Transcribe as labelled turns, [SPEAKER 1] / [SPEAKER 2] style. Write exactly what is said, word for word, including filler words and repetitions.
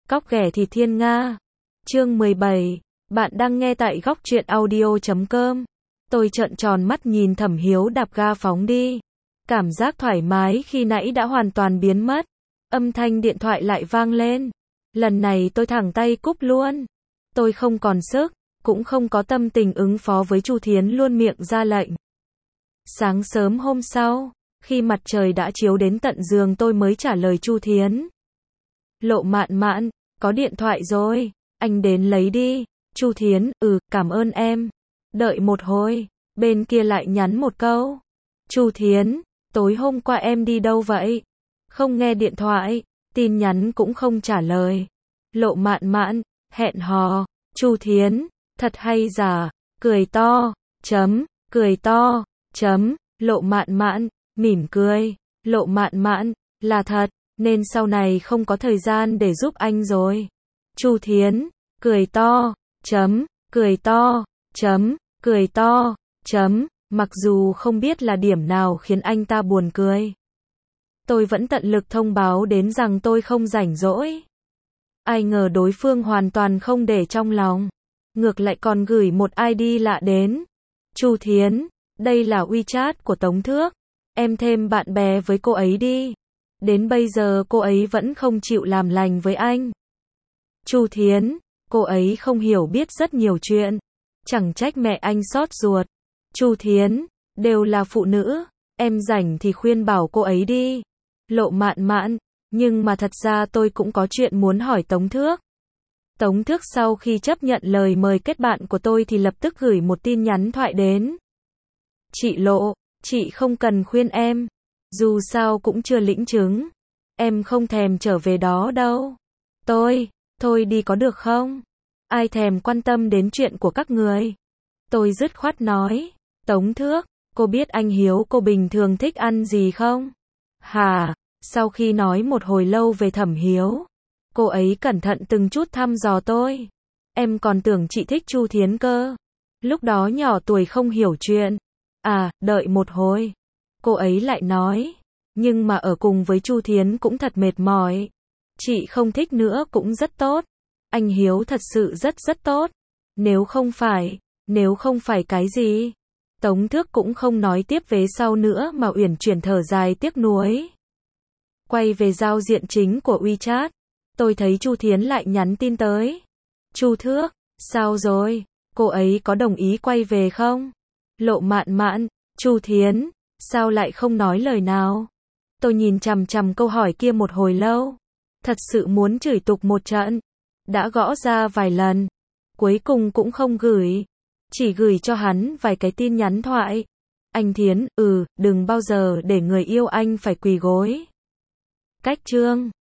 [SPEAKER 1] Cóc ghẻ thịt thiên nga. Chương mười bảy. Bạn đang nghe tại góc truyện audio chấm com. Tôi trợn tròn mắt nhìn Thẩm Hiếu đạp ga phóng đi. Cảm giác thoải mái khi nãy đã hoàn toàn biến mất. Âm thanh điện thoại lại vang lên. Lần này tôi thẳng tay cúp luôn. Tôi không còn sức, cũng không có tâm tình ứng phó với Chu Thiến luôn miệng ra lệnh. Sáng sớm hôm sau, khi mặt trời đã chiếu đến tận giường tôi mới trả lời Chu Thiến. Lộ Mạn Mạn, có điện thoại rồi, anh đến lấy đi. Chu Thiến, ừ, cảm ơn em. Đợi một hồi, bên kia lại nhắn một câu. Chu Thiến, tối hôm qua em đi đâu vậy? Không nghe điện thoại, tin nhắn cũng không trả lời. Lộ Mạn Mạn, hẹn hò. Chu Thiến, thật hay giả, cười to, chấm, cười to, chấm, Lộ Mạn Mạn, mỉm cười. Lộ Mạn Mạn, là thật, nên sau này không có thời gian để giúp anh rồi. Chu Thiến, cười to, chấm, cười to, chấm, cười to, chấm, mặc dù không biết là điểm nào khiến anh ta buồn cười. Tôi vẫn tận lực thông báo đến rằng tôi không rảnh rỗi. Ai ngờ đối phương hoàn toàn không để trong lòng. Ngược lại còn gửi một i đê lạ đến. Chu Thiến, đây là WeChat của Tống Thước. Em thêm bạn bè với cô ấy đi. Đến bây giờ cô ấy vẫn không chịu làm lành với anh. Chu Thiến, cô ấy không hiểu biết rất nhiều chuyện. Chẳng trách mẹ anh xót ruột. Chu Thiến, đều là phụ nữ. Em rảnh thì khuyên bảo cô ấy đi. Lộ Mạn Mạn, nhưng mà thật ra tôi cũng có chuyện muốn hỏi Tống Thước. Tống Thước sau khi chấp nhận lời mời kết bạn của tôi thì lập tức gửi một tin nhắn thoại đến. Chị Lộ, chị không cần khuyên em. Dù sao cũng chưa lĩnh chứng. Em không thèm trở về đó đâu. Tôi, thôi đi có được không? Ai thèm quan tâm đến chuyện của các người? Tôi dứt khoát nói. Tống Thước, cô biết anh Hiếu cô bình thường thích ăn gì không? Hả? Sau khi nói một hồi lâu về Thẩm Hiếu, cô ấy cẩn thận từng chút thăm dò tôi. Em còn tưởng chị thích Chu Thiến cơ. Lúc đó nhỏ tuổi không hiểu chuyện. À, đợi một hồi. Cô ấy lại nói. Nhưng mà ở cùng với Chu Thiến cũng thật mệt mỏi. Chị không thích nữa cũng rất tốt. Anh Hiếu thật sự rất rất tốt. Nếu không phải, nếu không phải cái gì? Tống Thước cũng không nói tiếp vế sau nữa mà uyển chuyển thở dài tiếc nuối. Quay về giao diện chính của WeChat, tôi thấy Chu Thiến lại nhắn tin tới. Chu Thước, sao rồi? Cô ấy có đồng ý quay về không? Lộ Mạn Mạn, Chu Thiến, sao lại không nói lời nào? Tôi nhìn chằm chằm câu hỏi kia một hồi lâu. Thật sự muốn chửi tục một trận. Đã gõ ra vài lần. Cuối cùng cũng không gửi. Chỉ gửi cho hắn vài cái tin nhắn thoại. Anh Thiến, ừ, đừng bao giờ để người yêu anh phải quỳ gối. Cách chương